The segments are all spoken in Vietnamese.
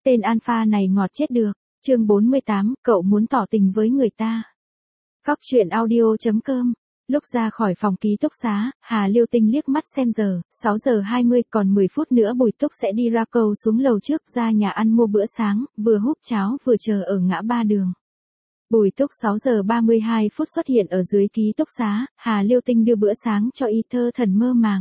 Tên alpha này ngọt chết được. Chương 48, cậu muốn tỏ tình với người ta. Góc truyện audio.com. Lúc ra khỏi phòng ký túc xá, Hà Liêu Tinh liếc mắt xem giờ, 6 giờ 20, còn 10 phút nữa Bùi Túc sẽ đi ra cầu xuống lầu trước ra nhà ăn mua bữa sáng, vừa húp cháo vừa chờ ở ngã ba đường. Bùi Túc 6 giờ 32 phút xuất hiện ở dưới ký túc xá, Hà Liêu Tinh đưa bữa sáng cho y thơ thần mơ màng.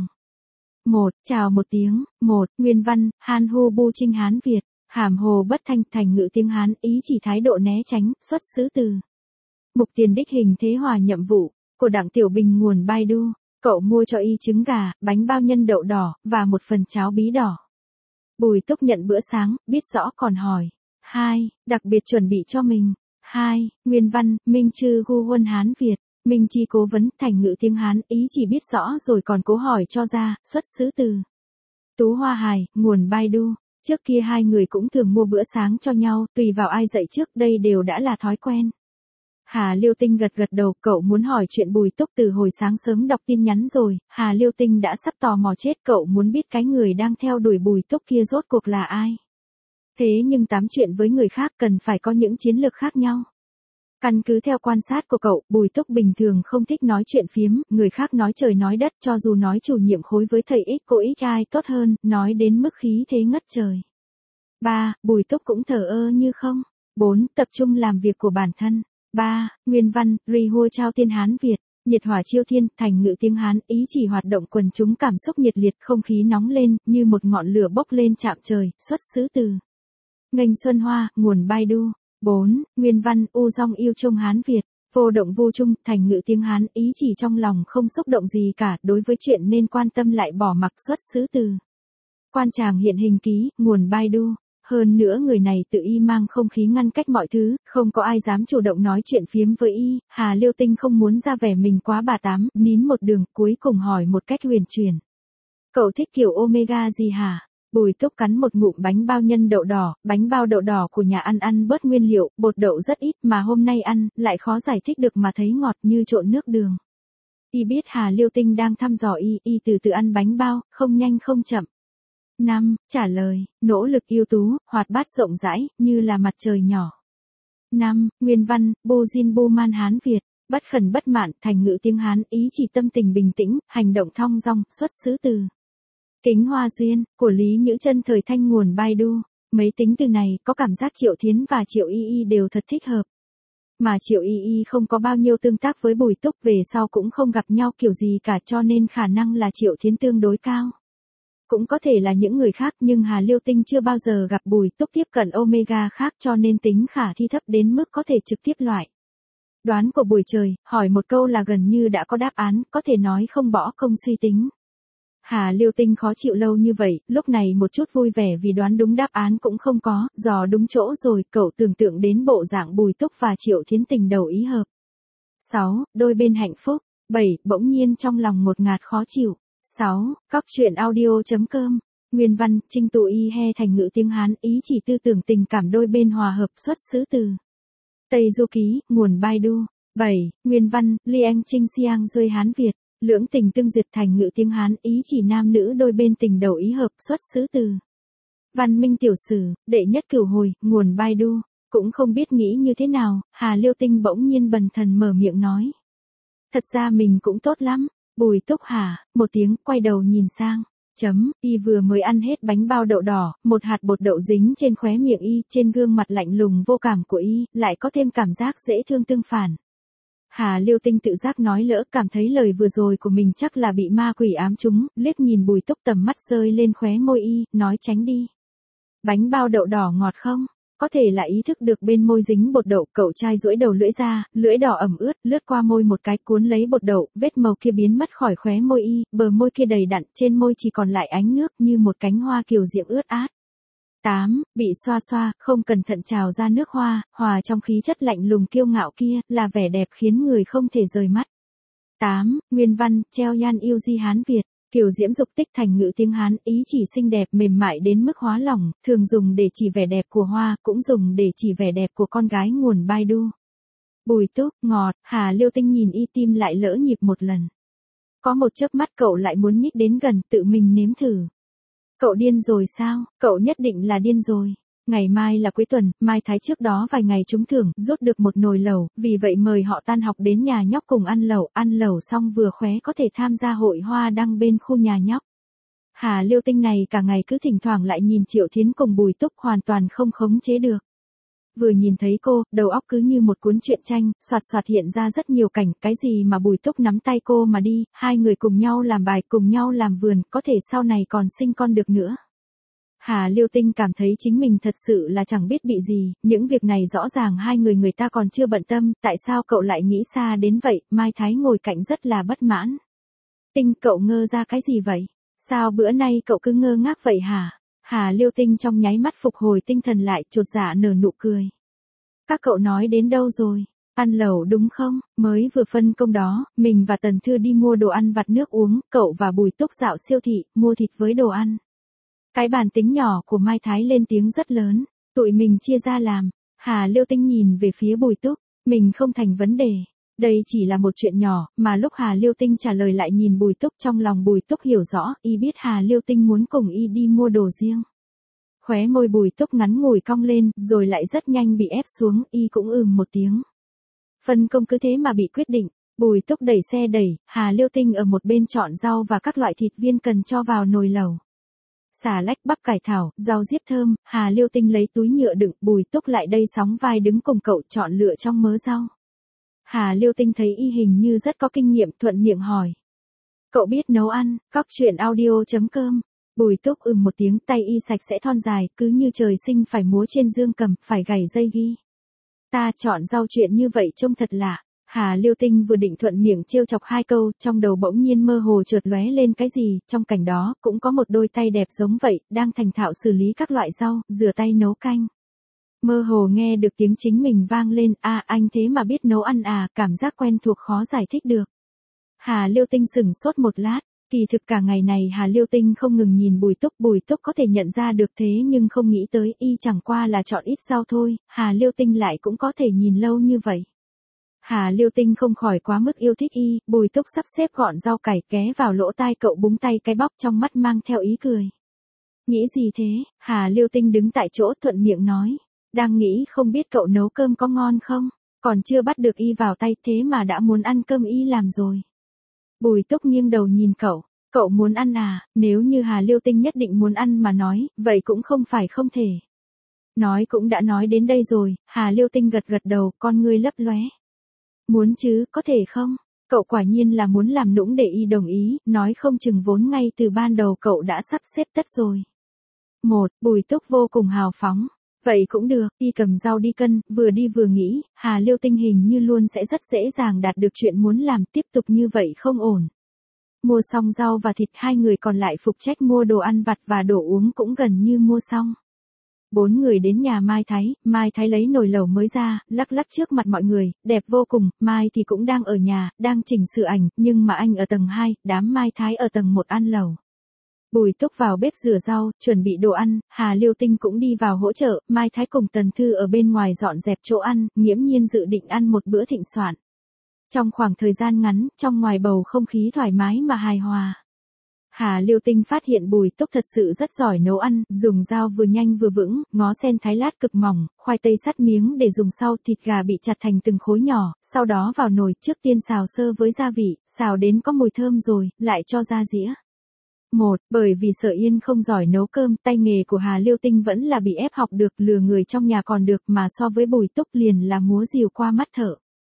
1. Chào một tiếng. 1. Nguyên văn, Han Hu Bu Trinh Hán Việt. Hàm hồ bất thanh, thành ngữ tiếng Hán, ý chỉ thái độ né tránh, xuất xứ từ. Mục tiền đích hình thế hòa nhậm vụ, của Đặng Tiểu Bình nguồn Baidu. Cậu mua cho y trứng gà, bánh bao nhân đậu đỏ, và một phần cháo bí đỏ. Bùi Túc nhận bữa sáng, biết rõ còn hỏi. 2. Đặc biệt chuẩn bị cho mình. 2. Nguyên văn, Minh Chư Gu Huân Hán Việt. Minh Chi cố vấn, thành ngữ tiếng Hán, ý chỉ biết rõ rồi còn cố hỏi cho ra, xuất xứ từ. Tú Hoa Hải, nguồn Baidu. Trước kia hai người cũng thường mua bữa sáng cho nhau, tùy vào ai dậy trước, đây đều đã là thói quen. Hà Liêu Tinh gật gật đầu, cậu muốn hỏi chuyện Bùi Túc từ hồi sáng sớm đọc tin nhắn rồi, Hà Liêu Tinh đã sắp tò mò chết, cậu muốn biết cái người đang theo đuổi Bùi Túc kia rốt cuộc là ai. Thế nhưng tám chuyện với người khác cần phải có những chiến lược khác nhau. Căn cứ theo quan sát của cậu, Bùi Túc bình thường không thích nói chuyện phiếm, người khác nói trời nói đất, cho dù nói chủ nhiệm khối với thầy X cô X ai tốt hơn, nói đến mức khí thế ngất trời. 3. Bùi Túc cũng thờ ơ như không. 4. Tập trung làm việc của bản thân. 3. Nguyên văn, Ri Hua Trao Tiên Hán Việt. Nhiệt hỏa chiêu thiên, thành ngữ tiếng Hán, ý chỉ hoạt động quần chúng cảm xúc nhiệt liệt, không khí nóng lên, như một ngọn lửa bốc lên chạm trời, xuất xứ từ. Nghênh Xuân Hoa, nguồn Baidu. 4. Nguyên văn, U Dong Yêu Trung Hán Việt. Vô động vô chung, thành ngữ tiếng Hán, ý chỉ trong lòng không xúc động gì cả, đối với chuyện nên quan tâm lại bỏ mặc, xuất xứ từ. Quan Tràng Hiện Hình Ký, nguồn Baidu. Hơn nữa người này tự y mang không khí ngăn cách mọi thứ, không có ai dám chủ động nói chuyện phiếm với y, Hà Liêu Tinh không muốn ra vẻ mình quá bà tám, nín một đường, cuối cùng hỏi một cách huyền chuyển. Cậu thích kiểu omega gì hả? Bùi Túc cắn một ngụm bánh bao nhân đậu đỏ, bánh bao đậu đỏ của nhà ăn bớt nguyên liệu, bột đậu rất ít mà hôm nay ăn, lại khó giải thích được mà thấy ngọt như trộn nước đường. Y biết Hà Liêu Tinh đang thăm dò y từ từ ăn bánh bao, không nhanh không chậm. 5. Trả lời, nỗ lực ưu tú, hoạt bát rộng rãi, như là mặt trời nhỏ. 5. Nguyên văn, Bu Jin Bu Man Hán Việt. Bất khẩn bất mạn, thành ngữ tiếng Hán, ý chỉ tâm tình bình tĩnh, hành động thong dong, xuất xứ từ. Kính Hoa Duyên, của Lý Nhữ Chân thời thanh nguồn Baidu. Mấy tính từ này, có cảm giác Triệu Thiến và Triệu Y đều thật thích hợp. Mà Triệu Y không có bao nhiêu tương tác với Bùi Túc, về sau cũng không gặp nhau kiểu gì cả, cho nên khả năng là Triệu Thiến tương đối cao. Cũng có thể là những người khác, nhưng Hà Liêu Tinh chưa bao giờ gặp Bùi Túc tiếp cận omega khác, cho nên tính khả thi thấp đến mức có thể trực tiếp loại. Đoán của buổi trời, hỏi một câu là gần như đã có đáp án, có thể nói không bỏ công suy tính. Hà Liêu Tinh khó chịu lâu như vậy, lúc này một chút vui vẻ vì đoán đúng đáp án cũng không có, dò đúng chỗ rồi, cậu tưởng tượng đến bộ dạng Bùi Túc và Triệu Thiến tình đầu ý hợp. 6. Đôi bên hạnh phúc. 7. Bỗng nhiên trong lòng ngột ngạt khó chịu. 6. Góc truyện audio.com. Nguyên văn, Trinh Tụ Y He, thành ngữ tiếng Hán, ý chỉ tư tưởng tình cảm đôi bên hòa hợp, xuất xứ từ. Tây Du Ký, nguồn Baidu. 7. Nguyên văn, Liang Trinh Xiang Duy Hán Việt. Lưỡng tình tương duyệt, thành ngữ tiếng Hán, ý chỉ nam nữ đôi bên tình đầu ý hợp, xuất xứ từ. Văn Minh Tiểu Sử, đệ nhất cửu hồi, nguồn Baidu. Cũng không biết nghĩ như thế nào, Hà Liêu Tinh bỗng nhiên bần thần mở miệng nói. Thật ra mình cũng tốt lắm. Bùi Túc hả, một tiếng, quay đầu nhìn sang. Y vừa mới ăn hết bánh bao đậu đỏ, một hạt bột đậu dính trên khóe miệng y, trên gương mặt lạnh lùng vô cảm của y, lại có thêm cảm giác dễ thương tương phản. Hà Liêu Tinh tự giác nói lỡ, cảm thấy lời vừa rồi của mình chắc là bị ma quỷ ám trúng, liếc nhìn Bùi Túc, tầm mắt rơi lên khóe môi y, nói tránh đi. Bánh bao đậu đỏ ngọt không? Có thể là ý thức được bên môi dính bột đậu, cậu trai duỗi đầu lưỡi ra, lưỡi đỏ ẩm ướt, lướt qua môi một cái, cuốn lấy bột đậu, vết màu kia biến mất khỏi khóe môi y, bờ môi kia đầy đặn, trên môi chỉ còn lại ánh nước như một cánh hoa kiều diễm ướt át. 8. Bị xoa xoa, không cẩn thận trào ra nước hoa, hòa trong khí chất lạnh lùng kiêu ngạo kia, là vẻ đẹp khiến người không thể rời mắt. 8. Nguyên văn, Treo Yan Yêu Di Hán Việt. Kiều diễm dục tích, thành ngữ tiếng Hán, ý chỉ xinh đẹp mềm mại đến mức hóa lỏng, thường dùng để chỉ vẻ đẹp của hoa, cũng dùng để chỉ vẻ đẹp của con gái, nguồn Baidu. Bùi Túc, ngọt, Hà Liêu Tinh nhìn y, tim lại lỡ nhịp một lần. Có một chớp mắt cậu lại muốn nhích đến gần, tự mình nếm thử. Cậu điên rồi sao? Cậu nhất định là điên rồi. Ngày mai là cuối tuần, Mai Thái trước đó vài ngày trúng thưởng, rút được một nồi lẩu, vì vậy mời họ tan học đến nhà nhóc cùng ăn lẩu xong vừa khóe có thể tham gia hội hoa đăng bên khu nhà nhóc. Hà Liêu Tinh này cả ngày cứ thỉnh thoảng lại nhìn Triệu Thiến cùng Bùi Túc hoàn toàn không khống chế được. Vừa nhìn thấy cô, đầu óc cứ như một cuốn truyện tranh, soạt soạt hiện ra rất nhiều cảnh, cái gì mà Bùi Túc nắm tay cô mà đi, hai người cùng nhau làm bài, cùng nhau làm vườn, có thể sau này còn sinh con được nữa. Hà Liêu Tinh cảm thấy chính mình thật sự là chẳng biết bị gì, những việc này rõ ràng hai người ta còn chưa bận tâm, tại sao cậu lại nghĩ xa đến vậy, Mai Thái ngồi cạnh rất là bất mãn. Tinh, cậu ngơ ra cái gì vậy? Sao bữa nay cậu cứ ngơ ngác vậy hả? Hà Liêu Tinh trong nháy mắt phục hồi tinh thần lại, chột dạ nở nụ cười. Các cậu nói đến đâu rồi? Ăn lẩu đúng không? Mới vừa phân công đó, mình và Tần Thư đi mua đồ ăn vặt nước uống, cậu và Bùi Túc dạo siêu thị, mua thịt với đồ ăn. Cái bàn tính nhỏ của Mai Thái lên tiếng rất lớn, tụi mình chia ra làm. Hà Liêu Tinh nhìn về phía Bùi Túc, mình không thành vấn đề. Đây chỉ là một chuyện nhỏ, mà lúc Hà Liêu Tinh trả lời lại nhìn Bùi Túc, trong lòng Bùi Túc hiểu rõ, y biết Hà Liêu Tinh muốn cùng y đi mua đồ riêng. Khóe môi Bùi Túc ngắn ngủi cong lên, rồi lại rất nhanh bị ép xuống, y cũng một tiếng. Phân công cứ thế mà bị quyết định, Bùi Túc đẩy xe đẩy, Hà Liêu Tinh ở một bên chọn rau và các loại thịt viên cần cho vào nồi lẩu. Xà lách, bắp cải thảo, rau diếp thơm, Hà Liêu Tinh lấy túi nhựa đựng, Bùi Túc lại đây sóng vai đứng cùng cậu chọn lựa trong mớ rau. Hà Liêu Tinh thấy y hình như rất có kinh nghiệm, thuận miệng hỏi. Cậu biết nấu ăn? Cóc truyện audio.com. Bùi Túc một tiếng, tay y sạch sẽ thon dài, cứ như trời sinh phải múa trên dương cầm, phải gảy dây ghi. Ta chọn rau chuyện như vậy trông thật lạ. Hà Liêu Tinh vừa định thuận miệng trêu chọc hai câu, trong đầu bỗng nhiên mơ hồ chợt lóe lên cái gì, trong cảnh đó, cũng có một đôi tay đẹp giống vậy, đang thành thạo xử lý các loại rau, rửa tay nấu canh. Mơ hồ nghe được tiếng chính mình vang lên, anh thế mà biết nấu ăn à, cảm giác quen thuộc khó giải thích được. Hà Liêu Tinh sững sốt một lát, kỳ thực cả ngày này Hà Liêu Tinh không ngừng nhìn Bùi Túc có thể nhận ra được thế nhưng không nghĩ tới y chẳng qua là chọn ít rau thôi, Hà Liêu Tinh lại cũng có thể nhìn lâu như vậy. Hà Liêu Tinh không khỏi quá mức yêu thích y, Bùi Túc sắp xếp gọn rau cải ké vào lỗ tai cậu búng tay cái bóc trong mắt mang theo ý cười. Nghĩ gì thế? Hà Liêu Tinh đứng tại chỗ thuận miệng nói. Đang nghĩ không biết cậu nấu cơm có ngon không? Còn chưa bắt được y vào tay thế mà đã muốn ăn cơm y làm rồi. Bùi Túc nghiêng đầu nhìn cậu. Cậu muốn ăn à? Nếu như Hà Liêu Tinh nhất định muốn ăn mà nói, vậy cũng không phải không thể. Nói cũng đã nói đến đây rồi, Hà Liêu Tinh gật đầu, con ngươi lấp lóe. Muốn chứ, có thể không? Cậu quả nhiên là muốn làm nũng để y đồng ý, nói không chừng vốn ngay từ ban đầu cậu đã sắp xếp tất rồi. Bùi Túc vô cùng hào phóng. Vậy cũng được, y cầm rau đi cân, vừa đi vừa nghĩ, Hà Liêu Tinh hình như luôn sẽ rất dễ dàng đạt được chuyện muốn làm, tiếp tục như vậy không ổn. Mua xong rau và thịt, hai người còn lại phụ trách mua đồ ăn vặt và đồ uống cũng gần như mua xong. 4 người đến nhà Mai Thái lấy nồi lẩu mới ra, lắc trước mặt mọi người, đẹp vô cùng, Mai thì cũng đang ở nhà, đang chỉnh sửa ảnh, nhưng mà anh ở tầng 2, đám Mai Thái ở tầng 1 ăn lẩu. Bùi Túc vào bếp rửa rau, chuẩn bị đồ ăn, Hà Liêu Tinh cũng đi vào hỗ trợ, Mai Thái cùng Tần Thư ở bên ngoài dọn dẹp chỗ ăn, nghiễm nhiên dự định ăn một bữa thịnh soạn. Trong khoảng thời gian ngắn, trong ngoài bầu không khí thoải mái mà hài hòa. Hà Liêu Tinh phát hiện Bùi Túc thật sự rất giỏi nấu ăn, dùng dao vừa nhanh vừa vững, ngó sen thái lát cực mỏng, khoai tây sắt miếng để dùng sau, thịt gà bị chặt thành từng khối nhỏ, sau đó vào nồi, trước tiên xào sơ với gia vị, xào đến có mùi thơm rồi, lại cho ra dĩa. Bởi vì Sở Yên không giỏi nấu cơm, tay nghề của Hà Liêu Tinh vẫn là bị ép học được, lừa người trong nhà còn được, mà so với Bùi Túc liền là múa rìu qua mắt thợ.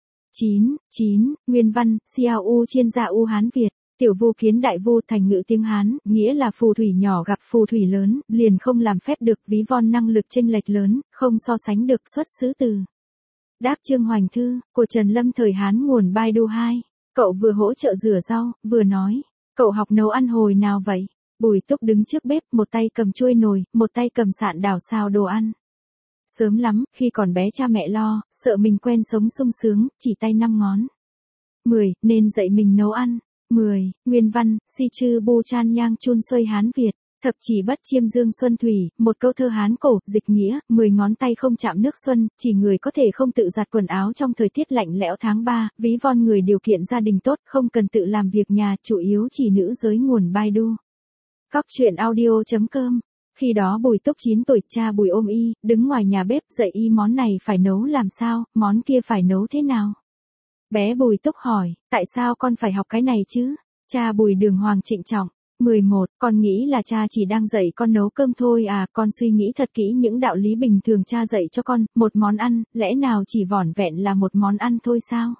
9. Nguyên văn, Xiao U Chiên Gia U Hán Việt. Tiểu vu kiến đại vu, thành ngữ tiếng Hán, nghĩa là phù thủy nhỏ gặp phù thủy lớn, liền không làm phép được, ví von năng lực chênh lệch lớn, không so sánh được, xuất xứ từ. Đáp Trương Hoành Thư, của Trần Lâm thời Hán nguồn Baidu 2. Cậu vừa hỗ trợ rửa rau, vừa nói. Cậu học nấu ăn hồi nào vậy? Bùi Túc đứng trước bếp, một tay cầm chuôi nồi, một tay cầm sạn đảo xào đồ ăn. Sớm lắm, khi còn bé cha mẹ lo, sợ mình quen sống sung sướng, chỉ tay 5 ngón. 10. Nên dạy mình nấu ăn. 10. Nguyên văn, Si Chư Bu Chan Yang Chun Xuôi Hán Việt. Thập chỉ bất chiêm dương xuân thủy, một câu thơ Hán cổ, dịch nghĩa, 10 ngón tay không chạm nước xuân, chỉ người có thể không tự giặt quần áo trong thời tiết lạnh lẽo tháng 3, ví von người điều kiện gia đình tốt, không cần tự làm việc nhà, chủ yếu chỉ nữ giới nguồn Baidu. Cóc truyện audio.com Khi đó Bùi Túc 9 tuổi, cha Bùi ôm y, đứng ngoài nhà bếp dạy y món này phải nấu làm sao, món kia phải nấu thế nào. Bé Bùi Túc hỏi, tại sao con phải học cái này chứ? Cha Bùi đường hoàng trịnh trọng. 11, con nghĩ là cha chỉ đang dạy con nấu cơm thôi à, con suy nghĩ thật kỹ những đạo lý bình thường cha dạy cho con, một món ăn, lẽ nào chỉ vỏn vẹn là một món ăn thôi sao?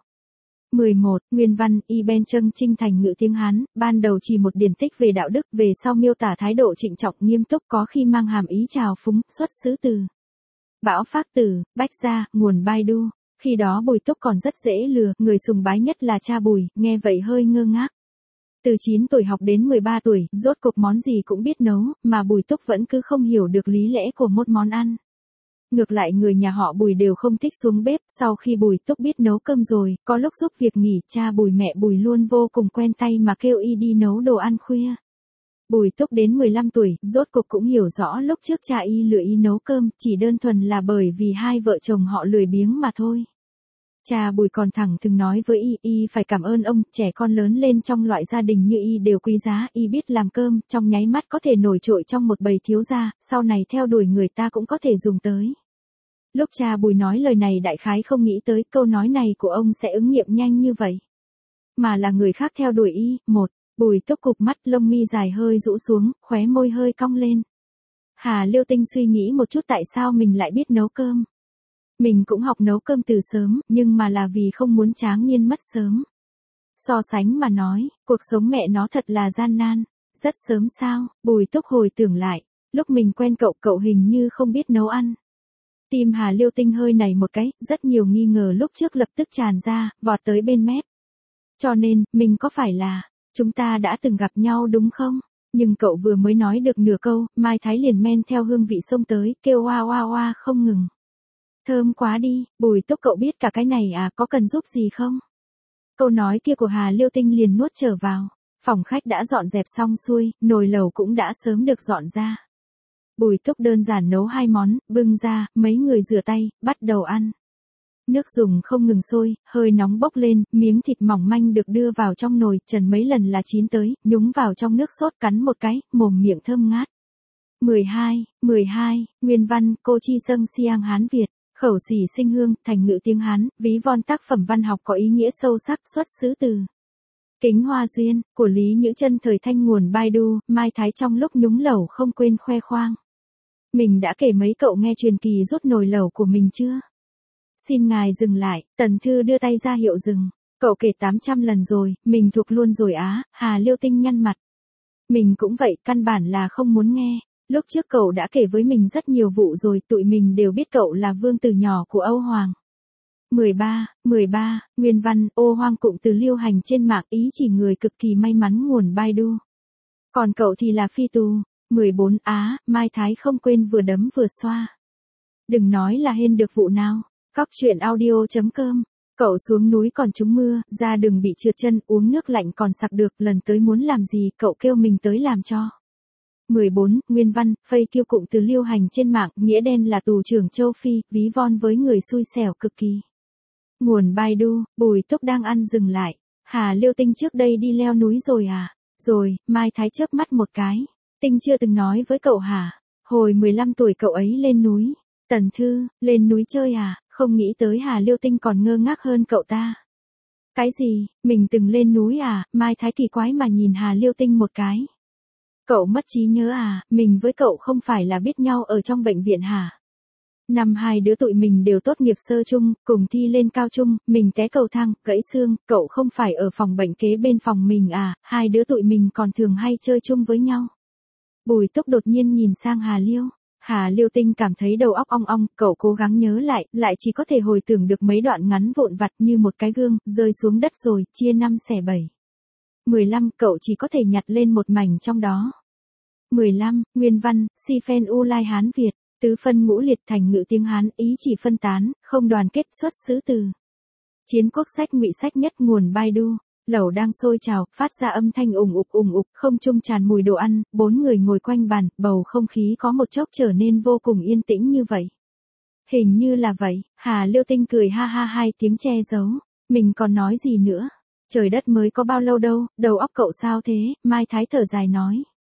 11. Nguyên văn, y ben châng trinh thành ngữ tiếng Hán, ban đầu chỉ một điển tích về đạo đức, về sau miêu tả thái độ trịnh trọng nghiêm túc có khi mang hàm ý trào phúng, xuất xứ từ Bão Phác Tử, Bách Gia, nguồn Baidu. Khi đó Bùi Túc còn rất dễ lừa, người sùng bái nhất là cha Bùi, nghe vậy hơi ngơ ngác. Từ 9 tuổi học đến 13 tuổi, rốt cuộc món gì cũng biết nấu, mà Bùi Túc vẫn cứ không hiểu được lý lẽ của một món ăn. Ngược lại người nhà họ Bùi đều không thích xuống bếp, sau khi Bùi Túc biết nấu cơm rồi, có lúc giúp việc nghỉ, cha Bùi mẹ Bùi luôn vô cùng quen tay mà kêu y đi nấu đồ ăn khuya. Bùi Túc đến 15 tuổi, rốt cuộc cũng hiểu rõ lúc trước cha y lựa y nấu cơm, chỉ đơn thuần là bởi vì hai vợ chồng họ lười biếng mà thôi. Cha Bùi còn thẳng thừng nói với y phải cảm ơn ông, trẻ con lớn lên trong loại gia đình như y đều quý giá, y biết làm cơm, trong nháy mắt có thể nổi trội trong một bầy thiếu gia, sau này theo đuổi người ta cũng có thể dùng tới. Lúc cha Bùi nói lời này đại khái không nghĩ tới câu nói này của ông sẽ ứng nghiệm nhanh như vậy. Mà là người khác theo đuổi y. Bùi Túc cụp mắt, lông mi dài hơi rũ xuống, khóe môi hơi cong lên. Hà Liêu Tinh suy nghĩ một chút tại sao mình lại biết nấu cơm. Mình cũng học nấu cơm từ sớm, nhưng mà là vì không muốn tráng niên mất sớm. So sánh mà nói, cuộc sống mẹ nó thật là gian nan. Rất sớm sao? Bùi Túc hồi tưởng lại, lúc mình quen cậu hình như không biết nấu ăn. Tim Hà Liêu Tinh hơi nảy một cái, rất nhiều nghi ngờ lúc trước lập tức tràn ra, vọt tới bên mép. Cho nên, mình có phải là, chúng ta đã từng gặp nhau đúng không? Nhưng cậu vừa mới nói được nửa câu, Mai Thái liền men theo hương vị xông tới, kêu oa oa oa không ngừng. Thơm quá đi, Bùi Túc cậu biết cả cái này à, có cần giúp gì không? Câu nói kia của Hà Liêu Tinh liền nuốt trở vào. Phòng khách đã dọn dẹp xong xuôi, nồi lẩu cũng đã sớm được dọn ra. Bùi Túc đơn giản nấu 2 món, bưng ra, mấy người rửa tay, bắt đầu ăn. Nước dùng không ngừng sôi, hơi nóng bốc lên, miếng thịt mỏng manh được đưa vào trong nồi, trần mấy lần là chín tới, nhúng vào trong nước sốt cắn một cái, mồm miệng thơm ngát. 12, Nguyên văn, cô chi sâng siang Hán Việt, khẩu xỉ sinh hương, thành ngữ tiếng Hán, ví von tác phẩm văn học có ý nghĩa sâu sắc, xuất xứ từ Kính Hoa Duyên, của Lý Nhữ Chân thời thanh nguồn Baidu, Mai Thái trong lúc nhúng lẩu không quên khoe khoang. Mình đã kể mấy cậu nghe truyền kỳ rút nồi lẩu của mình chưa? Xin ngài dừng lại, Tần Thư đưa tay ra hiệu dừng. Cậu kể 800 lần rồi, mình thuộc luôn rồi á, Hà Liêu Tinh nhăn mặt. Mình cũng vậy, căn bản là không muốn nghe. Lúc trước cậu đã kể với mình rất nhiều vụ rồi, tụi mình đều biết cậu là vương tử nhỏ của Âu Hoàng. 13, Nguyên văn, ô hoang cụm từ lưu hành trên mạng ý chỉ người cực kỳ may mắn nguồn Baidu. Còn cậu thì là phi tù. 14, Mai Thái không quên vừa đấm vừa xoa. Đừng nói là hên được vụ nào. Cóc truyện audio.com. Cậu xuống núi còn trúng mưa, ra đường bị trượt chân, uống nước lạnh còn sặc được, lần tới muốn làm gì, cậu kêu mình tới làm cho. 14, Nguyên văn, phây kiêu cụm từ lưu hành trên mạng, nghĩa đen là tù trưởng châu Phi, ví von với người xui xẻo cực kỳ. Nguồn Baidu, Bùi Túc đang ăn dừng lại. Hà Liêu Tinh trước đây đi leo núi rồi à? Rồi, Mai Thái chớp mắt một cái. Tinh chưa từng nói với cậu hả? Hồi 15 tuổi cậu ấy lên núi. Tần Thư, lên núi chơi à? Không nghĩ tới Hà Liêu Tinh còn ngơ ngác hơn cậu ta. Cái gì, mình từng lên núi à? Mai Thái kỳ quái mà nhìn Hà Liêu Tinh một cái. Cậu mất trí nhớ à? Mình với cậu không phải là biết nhau ở trong bệnh viện hả? Năm hai đứa tụi mình đều tốt nghiệp sơ trung, cùng thi lên cao trung, mình té cầu thang, gãy xương, cậu không phải ở phòng bệnh kế bên phòng mình à? Hai đứa tụi mình còn thường hay chơi chung với nhau. Bùi Túc đột nhiên nhìn sang Hà Liêu. Hà Liêu Tinh cảm thấy đầu óc ong ong, cậu cố gắng nhớ lại chỉ có thể hồi tưởng được mấy đoạn ngắn vụn vặt như một cái gương, rơi xuống đất rồi, chia 5 xẻ 7. 15, cậu chỉ có thể nhặt lên một mảnh trong đó. 15, Nguyên văn, si phen u lai Hán Việt, tứ phân ngũ liệt thành ngữ tiếng Hán, ý chỉ phân tán, không đoàn kết, xuất xứ từ Chiến Quốc sách Ngụy sách nhất nguồn Baidu. Lẩu đang sôi trào, phát ra âm thanh ùng ục, không trung tràn mùi đồ ăn, 4 người ngồi quanh bàn, bầu không khí có một chốc trở nên vô cùng yên tĩnh như vậy. Hình như là vậy, Hà Liêu Tinh cười ha ha 2 tiếng che giấu. Mình còn nói gì nữa? Trời đất mới có bao lâu đâu, đầu óc cậu sao thế? Mai Thái thở dài nói.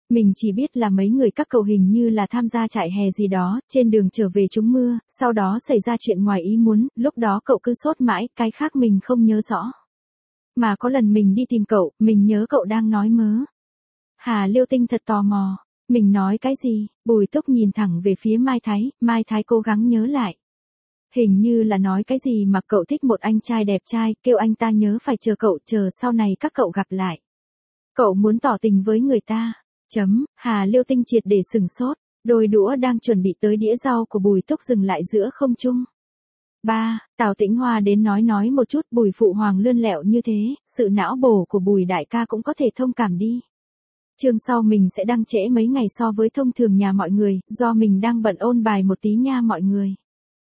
Mình chỉ biết là mấy người các cậu hình như là tham gia trại hè gì đó, trên đường trở về trúng mưa, sau đó xảy ra chuyện ngoài ý muốn, lúc đó cậu cứ sốt mãi, cái khác mình không nhớ rõ. Mà có lần mình đi tìm cậu, mình nhớ cậu đang nói mớ. Hà Liêu Tinh thật tò mò. Mình nói cái gì? Bùi Túc nhìn thẳng về phía Mai Thái cố gắng nhớ lại. Hình như là nói cái gì mà cậu thích một anh trai đẹp trai, kêu anh ta nhớ phải chờ cậu, chờ sau này các cậu gặp lại. Cậu muốn tỏ tình với người ta. Hà Liêu Tinh triệt để sừng sốt, đôi đũa đang chuẩn bị tới đĩa rau của Bùi Túc dừng lại giữa không trung. Tào Tĩnh Hoa đến nói một chút, Bùi phụ hoàng lươn lẹo như thế, sự não bổ của Bùi đại ca cũng có thể thông cảm đi. Chương sau mình sẽ đăng trễ mấy ngày so với thông thường nhà mọi người, do mình đang bận ôn bài một tí nha mọi người.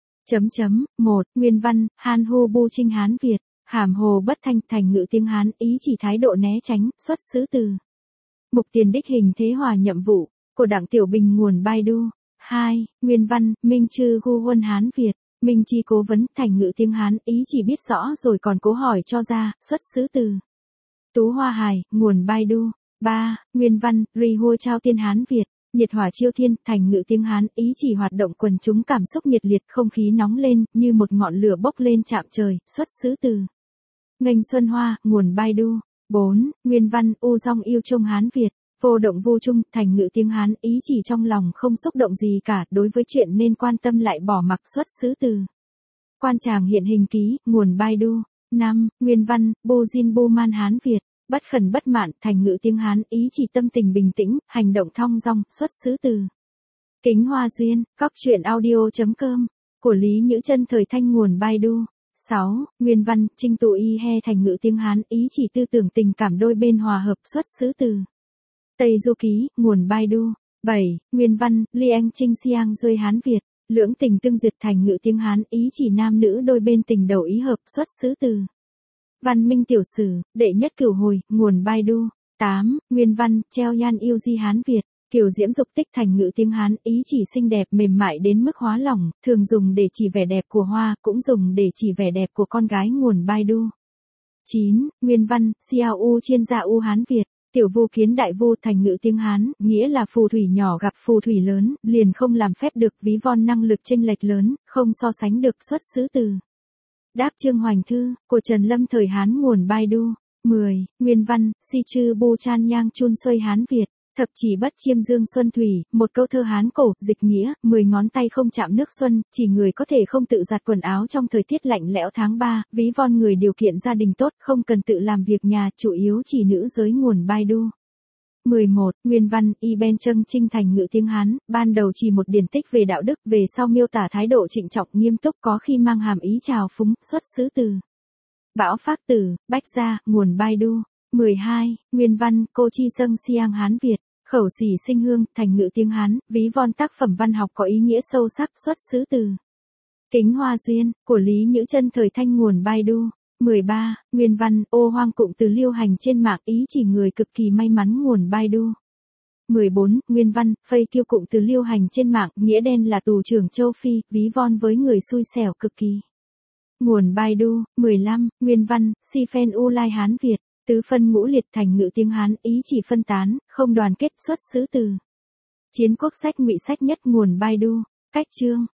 1. Nguyên văn, Han Hu Bu Trinh Hán Việt, hàm hồ bất thanh, thành ngữ tiếng Hán, ý chỉ thái độ né tránh, xuất xứ từ. Mục tiền đích hình thế hòa nhậm vụ, của Đặng Tiểu Bình nguồn Baidu. 2. Nguyên văn, Minh Chư Gu Huân Hán Việt, Minh Chi cố vấn, thành ngữ tiếng Hán, ý chỉ biết rõ rồi còn cố hỏi cho ra, xuất xứ từ. Tú Hoa Hài, nguồn Baidu. 3. Nguyên văn, Ri Hua Trao Tiên Hán Việt, nhiệt hỏa chiêu thiên, thành ngữ tiếng Hán, ý chỉ hoạt động quần chúng cảm xúc nhiệt liệt, không khí nóng lên, như một ngọn lửa bốc lên chạm trời, xuất xứ từ. Nghênh Xuân Hoa, nguồn Baidu. 4. Nguyên văn, U Dong Yêu Trung Hán Việt, vô động vô trung, thành ngữ tiếng Hán, ý chỉ trong lòng không xúc động gì cả, đối với chuyện nên quan tâm lại bỏ mặc, xuất xứ từ. Quan Tràng Hiện Hình Ký, nguồn Baidu. 5. Nguyên văn, Bu Jin Bu Man Hán Việt, bất khẩn bất mạn, thành ngữ tiếng Hán, ý chỉ tâm tình bình tĩnh, hành động thong dong, xuất xứ từ. Kính Hoa Duyên, Cóc Truyện Audio.com, của Lý Nhữ Chân thời Thanh, nguồn Baidu. 6. Nguyên văn, Trinh Tụ Y He, thành ngữ tiếng Hán, ý chỉ tư tưởng tình cảm đôi bên hòa hợp, xuất xứ từ. Tây Du Ký, nguồn Baidu. 7. Nguyên văn, Liang Trinh Siang Duy Hán Việt, lưỡng tình tương duyệt, thành ngữ tiếng Hán, ý chỉ nam nữ đôi bên tình đầu ý hợp, xuất xứ từ. Văn Minh Tiểu Sử, đệ nhất cửu hồi, nguồn Baidu. 8. Nguyên văn, Treo Yan Yêu Di Hán Việt, kiều diễm dục tích, thành ngữ tiếng Hán, ý chỉ xinh đẹp mềm mại đến mức hóa lỏng, thường dùng để chỉ vẻ đẹp của hoa, cũng dùng để chỉ vẻ đẹp của con gái, nguồn Baidu. 9. Nguyên văn, Xiao U Chiên Gia U Hán Việt, tiểu vu kiến đại vu, thành ngữ tiếng Hán, nghĩa là phù thủy nhỏ gặp phù thủy lớn, liền không làm phép được, ví von năng lực chênh lệch lớn, không so sánh được, xuất xứ từ. Đáp Trương Hoành Thư, của Trần Lâm thời Hán, nguồn Baidu. 10. Nguyên văn, Si Chư Bu Chan Yang Chun Xuôi Hán Việt, thập chỉ bất chiêm dương xuân thủy, một câu thơ Hán cổ, dịch nghĩa, 10 ngón tay không chạm nước xuân, chỉ người có thể không tự giặt quần áo trong thời tiết lạnh lẽo tháng 3, ví von người điều kiện gia đình tốt, không cần tự làm việc nhà, chủ yếu chỉ nữ giới, nguồn Baidu. 11. Nguyên văn, Y Ben Trâng Trinh, thành ngữ tiếng Hán, ban đầu chỉ một điển tích về đạo đức, về sau miêu tả thái độ trịnh trọng nghiêm túc, có khi mang hàm ý trào phúng, xuất xứ từ. Bão Phác Tử, Bách Gia, nguồn Baidu. 12. Nguyên văn, Cô Chi Sâng Siang Hán Việt, khẩu xỉ sinh hương, thành ngữ tiếng Hán, ví von tác phẩm văn học có ý nghĩa sâu sắc, xuất xứ từ. Kính Hoa Duyên, của Lý Nhữ Chân thời Thanh, nguồn Baidu. 13. Nguyên văn, Ô Hoang cụm từ lưu hành trên mạng, ý chỉ người cực kỳ may mắn, nguồn Baidu. 14. Nguyên văn, Phây Kiêu cụm từ lưu hành trên mạng, nghĩa đen là tù trưởng châu Phi, ví von với người xui xẻo cực kỳ. Nguồn Baidu. 15. Nguyên văn, Si Phen U Lai Hán Việt, tứ phân ngũ liệt, thành ngữ tiếng Hán, ý chỉ phân tán, không đoàn kết, xuất xứ từ. Chiến Quốc Sách Ngụy Sách Nhất, nguồn Baidu. Cách chương.